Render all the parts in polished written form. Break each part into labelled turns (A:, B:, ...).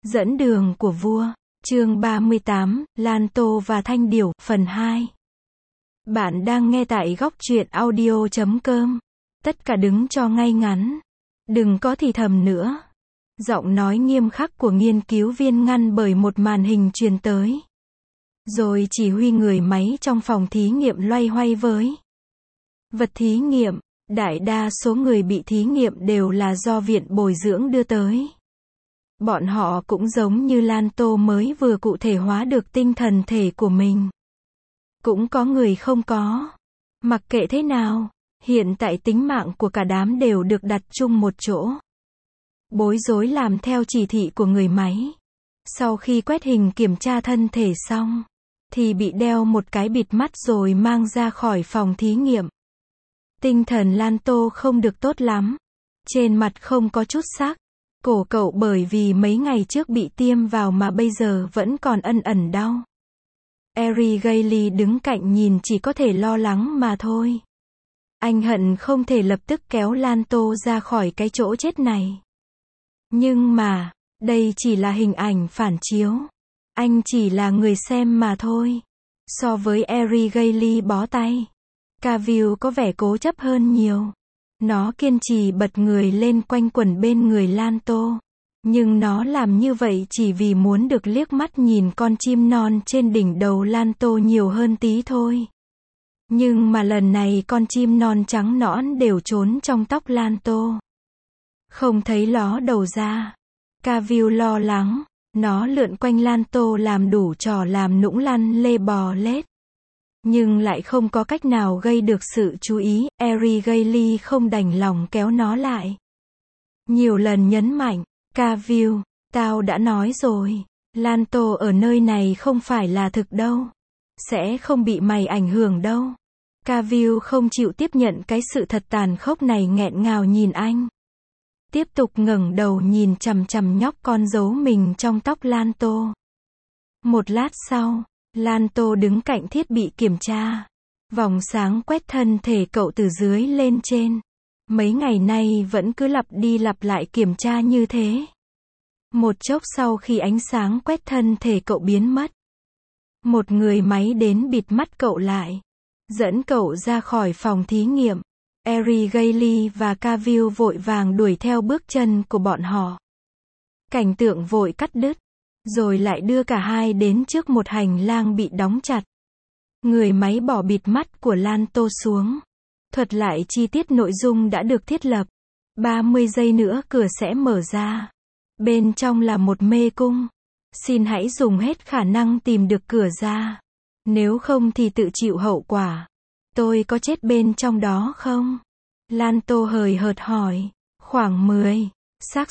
A: Dẫn đường của vua, chương 38, Lan Tô và Thanh Điểu, phần 2. Bạn đang nghe tại góc truyện audio.com. Tất cả đứng cho ngay ngắn. Đừng có thì thầm nữa. Giọng nói nghiêm khắc của nghiên cứu viên ngăn bởi một màn hình truyền tới. Rồi chỉ huy người máy trong phòng thí nghiệm loay hoay với vật thí nghiệm. Đại đa số người bị thí nghiệm đều là do viện bồi dưỡng đưa tới. Bọn họ cũng giống như Lan Tô mới vừa cụ thể hóa được tinh thần thể của mình. Cũng có người không có. Mặc kệ thế nào, hiện tại tính mạng của cả đám đều được đặt chung một chỗ. Bối rối làm theo chỉ thị của người máy. Sau khi quét hình kiểm tra thân thể xong, thì bị đeo một cái bịt mắt rồi mang ra khỏi phòng thí nghiệm. Tinh thần Lan Tô không được tốt lắm. Trên mặt không có chút sắc. Cổ cậu bởi vì mấy ngày trước bị tiêm vào mà bây giờ vẫn còn ẩn ẩn đau. Eri Gailey đứng cạnh nhìn chỉ có thể lo lắng mà thôi. Anh hận không thể lập tức kéo Lan Tô ra khỏi cái chỗ chết này. Nhưng mà, đây chỉ là hình ảnh phản chiếu. Anh chỉ là người xem mà thôi. So với Eri Gailey bó tay, Cavill có vẻ cố chấp hơn nhiều. Nó kiên trì bật người lên quanh quẩn bên người Lan Tô. Nhưng nó làm như vậy chỉ vì muốn được liếc mắt nhìn con chim non trên đỉnh đầu Lan Tô nhiều hơn tí thôi. Nhưng mà lần này con chim non trắng nõn đều trốn trong tóc Lan Tô. Không thấy ló đầu ra. Cavill lo lắng. Nó lượn quanh Lan Tô làm đủ trò làm nũng lăn lê bò lết. Nhưng lại không có cách nào gây được sự chú ý. Eri Gailey không đành lòng kéo nó lại. Nhiều lần nhấn mạnh, Cavill, tao đã nói rồi, Lan Tô ở nơi này không phải là thực đâu. Sẽ không bị mày ảnh hưởng đâu. Cavill không chịu tiếp nhận cái sự thật tàn khốc này, nghẹn ngào nhìn anh. Tiếp tục ngẩng đầu nhìn chằm chằm nhóc con giấu mình trong tóc Lan Tô. Một lát sau, Lan Tô đứng cạnh thiết bị kiểm tra. Vòng sáng quét thân thể cậu từ dưới lên trên. Mấy ngày nay vẫn cứ lặp đi lặp lại kiểm tra như thế. Một chốc sau khi ánh sáng quét thân thể cậu biến mất, một người máy đến bịt mắt cậu lại, dẫn cậu ra khỏi phòng thí nghiệm. Eri Gailey và Cavill vội vàng đuổi theo bước chân của bọn họ. Cảnh tượng vội cắt đứt, rồi lại đưa cả hai đến trước một hành lang bị đóng chặt. Người máy bỏ bịt mắt của Lan Tô xuống. Thuật lại chi tiết nội dung đã được thiết lập. 30 giây nữa cửa sẽ mở ra. Bên trong là một mê cung. Xin hãy dùng hết khả năng tìm được cửa ra. Nếu không thì tự chịu hậu quả. Tôi có chết bên trong đó không? Lan Tô hời hợt hỏi. Khoảng 10. Xác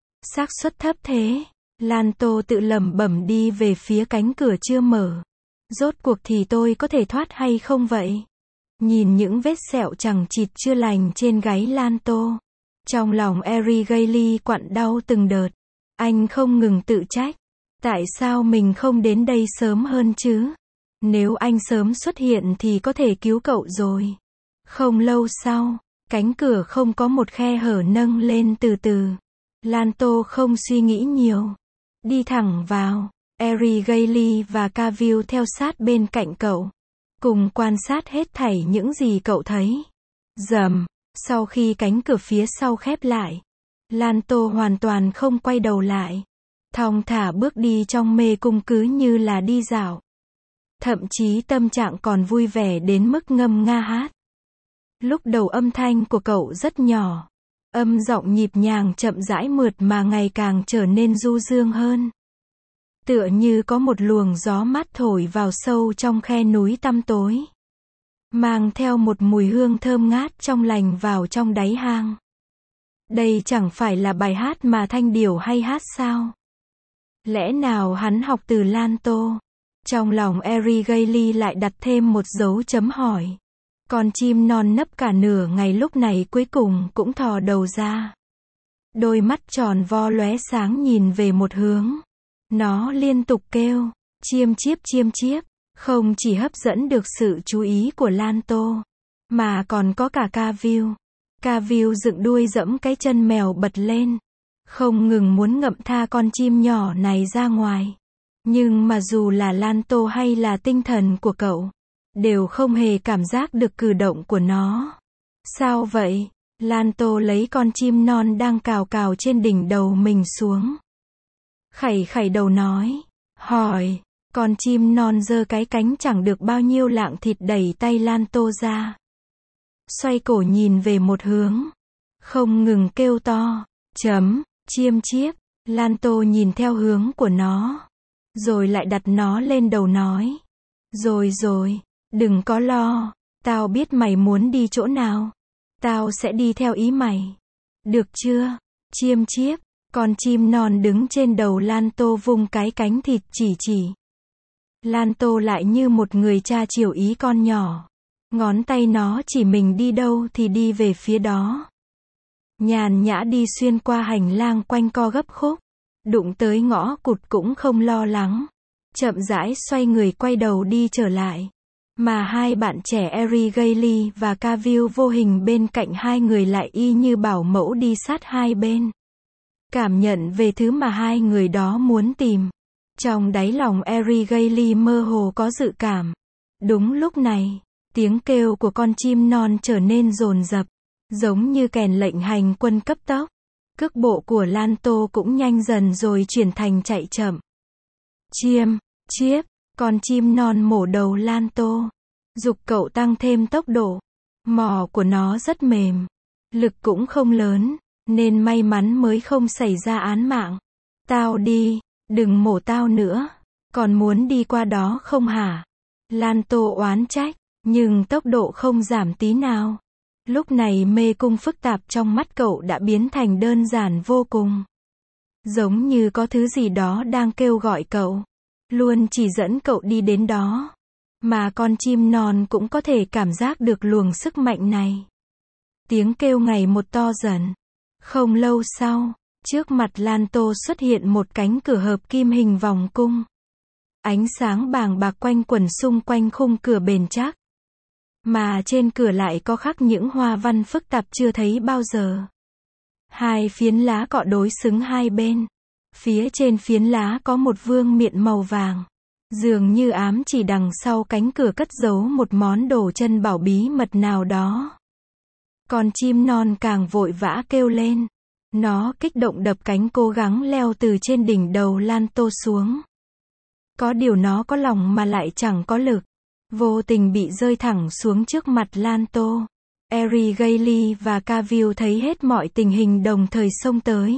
A: suất thấp thế. Lan Tô tự lẩm bẩm đi về phía cánh cửa chưa mở. Rốt cuộc thì tôi có thể thoát hay không vậy? Nhìn những vết sẹo chằng chịt chưa lành trên gáy Lan Tô, trong lòng Eri Gailey quặn đau từng đợt. Anh không ngừng tự trách. Tại sao mình không đến đây sớm hơn chứ? Nếu anh sớm xuất hiện thì có thể cứu cậu rồi. Không lâu sau, cánh cửa không có một khe hở nâng lên từ từ. Lan Tô không suy nghĩ nhiều. Đi thẳng vào. Eri Gailey và Cavill theo sát bên cạnh cậu. Cùng quan sát hết thảy những gì cậu thấy. Rầm. Sau khi cánh cửa phía sau khép lại, Lan Tô hoàn toàn không quay đầu lại. Thong thả bước đi trong mê cung cứ như là đi dạo. Thậm chí tâm trạng còn vui vẻ đến mức ngâm nga hát. Lúc đầu âm thanh của cậu rất nhỏ. Âm giọng nhịp nhàng chậm rãi mượt mà ngày càng trở nên du dương hơn. Tựa như có một luồng gió mát thổi vào sâu trong khe núi tăm tối. Mang theo một mùi hương thơm ngát trong lành vào trong đáy hang. Đây chẳng phải là bài hát mà Thanh Điểu hay hát sao? Lẽ nào hắn học từ Lan Tô? Trong lòng Eri Gailey lại đặt thêm một dấu chấm hỏi. Con chim non nấp cả nửa ngày lúc này cuối cùng cũng thò đầu ra. Đôi mắt tròn vo lóe sáng nhìn về một hướng. Nó liên tục kêu, chiêm chiếp, không chỉ hấp dẫn được sự chú ý của Lan Tô, mà còn có cả Cavill. Cavill dựng đuôi giẫm cái chân mèo bật lên. không ngừng muốn ngậm tha con chim nhỏ này ra ngoài. Nhưng mà dù là Lan Tô hay là tinh thần của cậu, đều không hề cảm giác được cử động của nó. Sao vậy? Lan Tô lấy con chim non đang cào cào trên đỉnh đầu mình xuống. Khẩy khẩy đầu nói, hỏi, con chim non giơ cái cánh chẳng được bao nhiêu lạng thịt đẩy tay Lan Tô ra. Xoay cổ nhìn về một hướng, không ngừng kêu to, chiêm chiếp. Lan Tô nhìn theo hướng của nó, rồi lại đặt nó lên đầu nói, rồi, đừng có lo, tao biết mày muốn đi chỗ nào, tao sẽ đi theo ý mày. Được chưa? Chiêm chiếp. Con chim non đứng trên đầu Lan Tô vung cái cánh thịt chỉ. Lan Tô lại như một người cha chiều ý con nhỏ. Ngón tay nó chỉ mình đi đâu thì đi về phía đó. Nhàn nhã đi xuyên qua hành lang quanh co gấp khúc. Đụng tới ngõ cụt cũng không lo lắng. Chậm rãi xoay người quay đầu đi trở lại. Mà hai bạn trẻ Eri Gailey và Cavill vô hình bên cạnh hai người lại y như bảo mẫu đi sát hai bên. Cảm nhận về thứ mà hai người đó muốn tìm. Trong đáy lòng Eri Gailey mơ hồ có dự cảm. Đúng lúc này, tiếng kêu của con chim non trở nên dồn dập, giống như kèn lệnh hành quân cấp tốc. Cước bộ của Lan Tô cũng nhanh dần rồi chuyển thành chạy chậm. Chiêm, con chim non mổ đầu Lan Tô. Giục cậu tăng thêm tốc độ. Mỏ của nó rất mềm, lực cũng không lớn, nên may mắn mới không xảy ra án mạng. Tao đi, đừng mổ tao nữa. Còn muốn đi qua đó không hả? Lan Tô oán trách, nhưng tốc độ không giảm tí nào. Lúc này mê cung phức tạp trong mắt cậu đã biến thành đơn giản vô cùng. Giống như có thứ gì đó đang kêu gọi cậu, luôn chỉ dẫn cậu đi đến đó. Mà con chim non cũng có thể cảm giác được luồng sức mạnh này. Tiếng kêu ngày một to dần. Không lâu sau, trước mặt Lan Tô xuất hiện một cánh cửa hợp kim hình vòng cung. Ánh sáng bàng bạc quanh quẩn xung quanh khung cửa bền chắc. Mà trên cửa lại có khắc những hoa văn phức tạp chưa thấy bao giờ. Hai phiến lá cọ đối xứng hai bên. Phía trên phiến lá có một vương miện màu vàng. Dường như ám chỉ đằng sau cánh cửa cất giấu một món đồ chân bảo bí mật nào đó. Con chim non càng vội vã kêu lên. Nó kích động đập cánh cố gắng leo từ trên đỉnh đầu Lan Tô xuống. Có điều nó có lòng mà lại chẳng có lực. Vô tình bị rơi thẳng xuống trước mặt Lan Tô. Eri Gailey và Cavill thấy hết mọi tình hình đồng thời xông tới.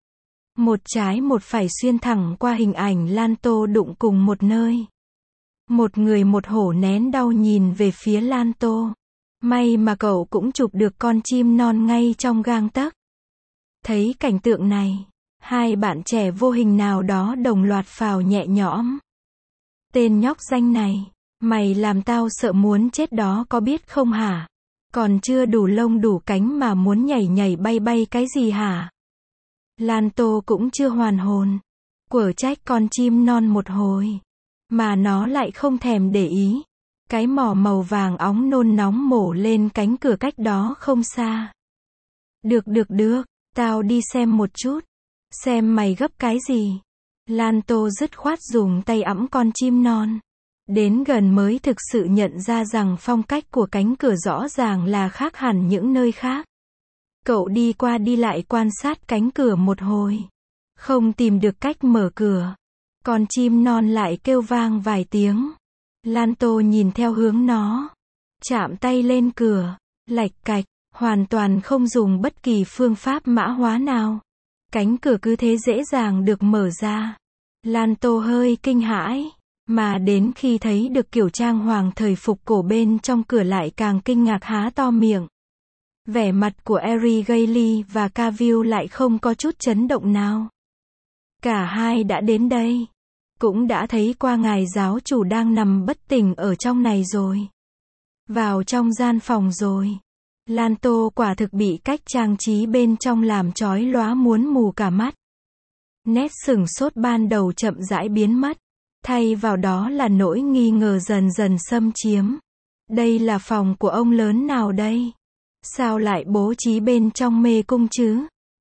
A: Một trái một phải xuyên thẳng qua hình ảnh Lan Tô đụng cùng một nơi. Một người một hổ nén đau nhìn về phía Lan Tô. May mà cậu cũng chụp được con chim non ngay trong gang tấc. Thấy cảnh tượng này, hai bạn trẻ vô hình nào đó đồng loạt phào nhẹ nhõm. Tên nhóc danh này, mày làm tao sợ muốn chết đó có biết không hả? Còn chưa đủ lông đủ cánh mà muốn nhảy nhảy bay bay cái gì hả? Lan Tô cũng chưa hoàn hồn. Quở trách con chim non một hồi. Mà nó lại không thèm để ý. Cái mỏ màu vàng óng nôn nóng mổ lên cánh cửa cách đó không xa. Được, tao đi xem một chút. Xem mày gấp cái gì. Lan Tô dứt khoát dùng tay ẵm con chim non. Đến gần mới thực sự nhận ra rằng phong cách của cánh cửa rõ ràng là khác hẳn những nơi khác. Cậu đi qua đi lại quan sát cánh cửa một hồi. Không tìm được cách mở cửa. Con chim non lại kêu vang vài tiếng. Lan Tô nhìn theo hướng nó. Chạm tay lên cửa. Lạch cạch. Hoàn toàn không dùng bất kỳ phương pháp mã hóa nào. Cánh cửa cứ thế dễ dàng được mở ra. Lan Tô hơi kinh hãi. Mà đến khi thấy được kiểu trang hoàng thời phục cổ bên trong cửa lại càng kinh ngạc há to miệng. Vẻ mặt của Eri Gailey và Cavill lại không có chút chấn động nào. Cả hai đã đến đây. Cũng đã thấy qua ngài giáo chủ đang nằm bất tỉnh ở trong này rồi. Vào trong gian phòng rồi. Lan Tô quả thực bị cách trang trí bên trong làm chói lóa muốn mù cả mắt. Nét sửng sốt ban đầu chậm rãi biến mất. Thay vào đó là nỗi nghi ngờ dần dần xâm chiếm. Đây là phòng của ông lớn nào đây? Sao lại bố trí bên trong mê cung chứ?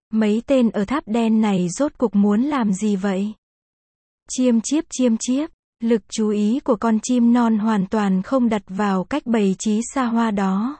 A: Mấy tên ở tháp đen này rốt cuộc muốn làm gì vậy? Chiêm chiếp, lực chú ý của con chim non hoàn toàn không đặt vào cách bày trí xa hoa đó.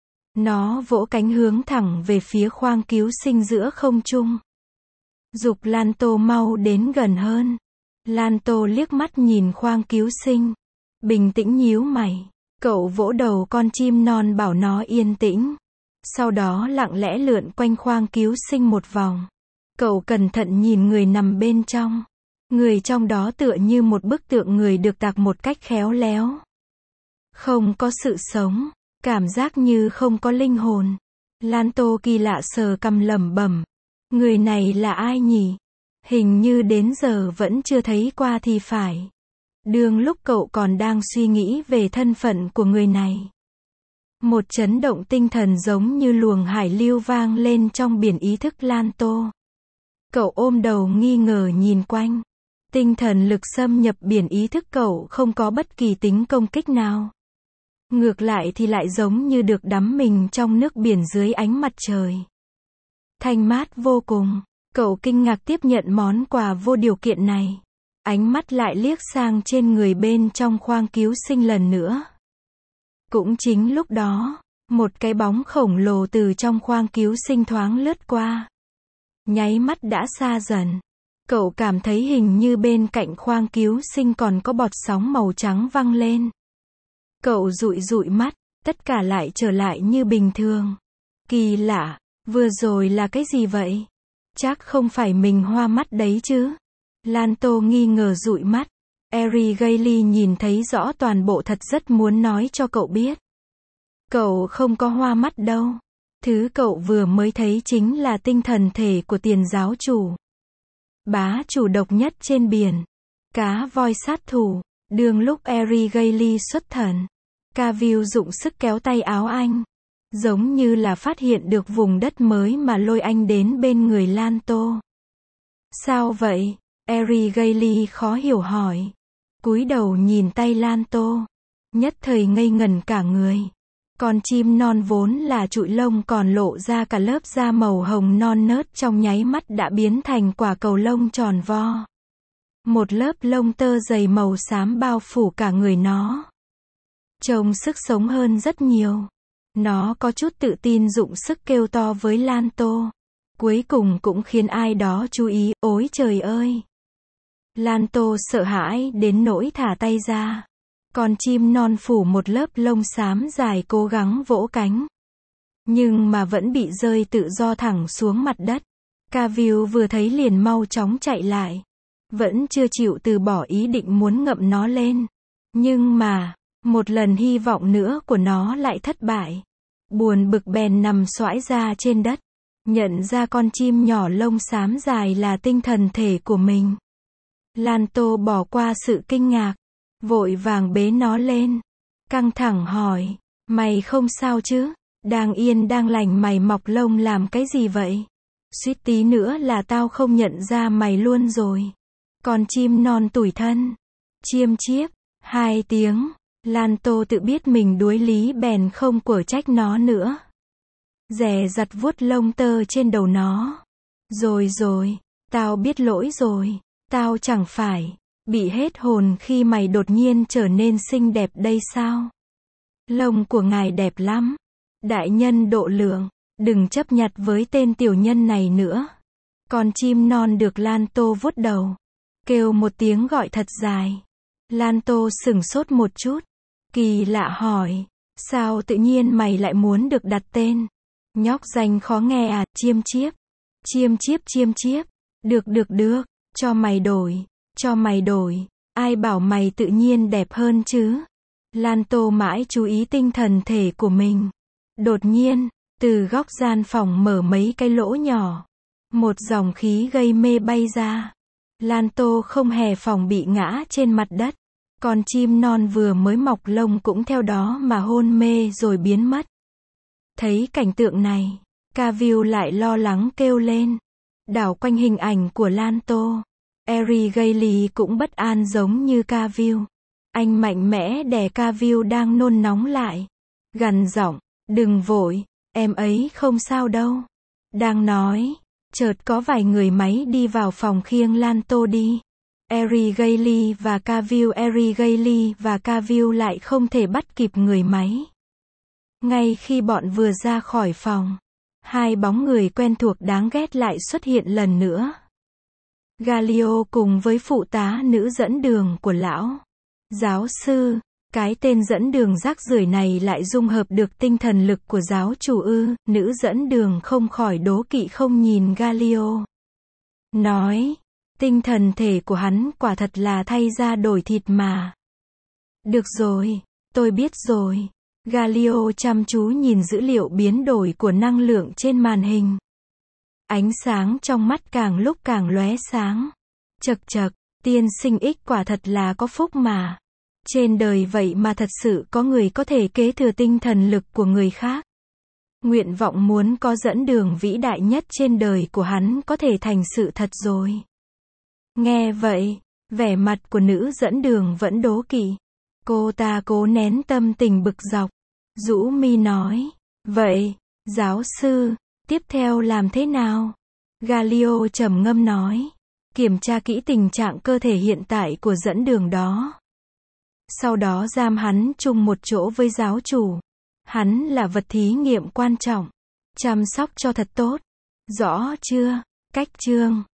A: Nó vỗ cánh hướng thẳng về phía khoang cứu sinh giữa không trung. Giục Lanto mau đến gần hơn. Lanto liếc mắt nhìn khoang cứu sinh. Bình tĩnh nhíu mày. Cậu vỗ đầu con chim non bảo nó yên tĩnh. Sau đó lặng lẽ lượn quanh khoang cứu sinh một vòng. Cậu cẩn thận nhìn người nằm bên trong. Người trong đó tựa như một bức tượng người được tạc một cách khéo léo. Không có sự sống, cảm giác như không có linh hồn. Lanto kỳ lạ sờ cằm lẩm bẩm. Người này là ai nhỉ? Hình như đến giờ vẫn chưa thấy qua thì phải. Đương lúc cậu còn đang suy nghĩ về thân phận của người này. Một chấn động tinh thần giống như luồng hải lưu vang lên trong biển ý thức Lanto. Cậu ôm đầu nghi ngờ nhìn quanh. Tinh thần lực xâm nhập biển ý thức cậu không có bất kỳ tính công kích nào. Ngược lại thì lại giống như được đắm mình trong nước biển dưới ánh mặt trời. Thanh mát vô cùng. Cậu kinh ngạc tiếp nhận món quà vô điều kiện này. Ánh mắt lại liếc sang trên người bên trong khoang cứu sinh lần nữa. Cũng chính lúc đó, một cái bóng khổng lồ từ trong khoang cứu sinh thoáng lướt qua. Nháy mắt đã xa dần. Cậu cảm thấy hình như bên cạnh khoang cứu sinh còn có bọt sóng màu trắng văng lên. Cậu dụi mắt, tất cả lại trở lại như bình thường. Kỳ lạ, vừa rồi là cái gì vậy? Chắc không phải mình hoa mắt đấy chứ? Lanto nghi ngờ dụi mắt. Eri Gailey nhìn thấy rõ toàn bộ thật rất muốn nói cho cậu biết. Cậu không có hoa mắt đâu. Thứ cậu vừa mới thấy chính là tinh thần thể của tiền giáo chủ. Bá chủ độc nhất trên biển. Cá voi sát thủ. Đương lúc Eri Gailey xuất thần. Cavill dụng sức kéo tay áo anh. Giống như là phát hiện được vùng đất mới mà lôi anh đến bên người Lanto. Sao vậy? Eri Gailey khó hiểu hỏi. Cúi đầu nhìn tay Lanto. Nhất thời ngây ngẩn cả người. Con chim non vốn là trụi lông còn lộ ra cả lớp da màu hồng non nớt trong nháy mắt đã biến thành quả cầu lông tròn vo. Một lớp lông tơ dày màu xám bao phủ cả người nó. Trông sức sống hơn rất nhiều. Nó có chút tự tin dụng sức kêu to với Lanto. Cuối cùng cũng khiến ai đó chú ý, ôi trời ơi. Lanto sợ hãi đến nỗi thả tay ra. Con chim non phủ một lớp lông xám dài cố gắng vỗ cánh. Nhưng mà vẫn bị rơi tự do thẳng xuống mặt đất. Cavill vừa thấy liền mau chóng chạy lại. Vẫn chưa chịu từ bỏ ý định muốn ngậm nó lên. Nhưng mà, một lần hy vọng nữa của nó lại thất bại. Buồn bực bèn nằm xoãi ra trên đất. Nhận ra con chim nhỏ lông xám dài là tinh thần thể của mình. Lanto bỏ qua sự kinh ngạc. Vội vàng bế nó lên. Căng thẳng hỏi. Mày không sao chứ? Đang yên đang lành mày mọc lông làm cái gì vậy? Suýt tí nữa là tao không nhận ra mày luôn rồi. Con chim non tủi thân. Chiêm chiếp. 2 tiếng. Lanto tự biết mình đuối lý bèn không quở trách nó nữa. Dè dặt vuốt lông tơ trên đầu nó. Rồi, tao biết lỗi rồi. Tao chẳng phải bị hết hồn khi mày đột nhiên trở nên xinh đẹp đây sao? Lông của ngài đẹp lắm. Đại nhân độ lượng, đừng chấp nhặt với tên tiểu nhân này nữa. Con chim non được Lanto vuốt đầu. Kêu một tiếng gọi thật dài. Lanto sửng sốt một chút. Kỳ lạ hỏi. Sao tự nhiên mày lại muốn được đặt tên? Nhóc danh khó nghe à? Chiêm chiếp. Được. Cho mày đổi. Ai bảo mày tự nhiên đẹp hơn chứ? Lanto mãi chú ý tinh thần thể của mình. Đột nhiên, từ góc gian phòng mở mấy cái lỗ nhỏ. Một dòng khí gây mê bay ra. Lanto không hề phòng bị ngã trên mặt đất. Con chim non vừa mới mọc lông cũng theo đó mà hôn mê rồi biến mất. Thấy cảnh tượng này, Cavill lại lo lắng kêu lên. Đảo quanh hình ảnh của Lanto. Eri Gailey cũng bất an giống như Cavill. Anh mạnh mẽ đè Cavill đang nôn nóng lại. Gằn giọng, đừng vội, em ấy không sao đâu. Đang nói, Chợt có vài người máy đi vào phòng khiêng Lanto đi. Abigail và Cavill lại không thể bắt kịp người máy. Ngay khi bọn vừa ra khỏi phòng, hai bóng người quen thuộc đáng ghét lại xuất hiện lần nữa. Galileo cùng với phụ tá nữ dẫn đường của lão giáo sư. Cái tên dẫn đường rác rưởi này lại dung hợp được tinh thần lực của giáo chủ ư? Nữ dẫn đường không khỏi đố kỵ không nhìn Galileo. Nói, tinh thần thể của hắn quả thật là thay da đổi thịt mà. Được rồi, tôi biết rồi. Galileo chăm chú nhìn dữ liệu biến đổi của năng lượng trên màn hình. Ánh sáng trong mắt càng lúc càng lóe sáng. Chậc chậc, tiên sinh X quả thật là có phúc mà. Trên đời vậy mà thật sự có người có thể kế thừa tinh thần lực của người khác. Nguyện vọng muốn có dẫn đường vĩ đại nhất trên đời của hắn có thể thành sự thật rồi. Nghe vậy, vẻ mặt của nữ dẫn đường vẫn đố kỵ. Cô ta cố nén tâm tình bực dọc. Rũ mi nói, vậy, giáo sư, tiếp theo làm thế nào? Galileo trầm ngâm nói, kiểm tra kỹ tình trạng cơ thể hiện tại của dẫn đường đó. Sau đó giam hắn chung một chỗ với giáo chủ. Hắn là vật thí nghiệm quan trọng. Chăm sóc cho thật tốt. Rõ chưa? Cách chương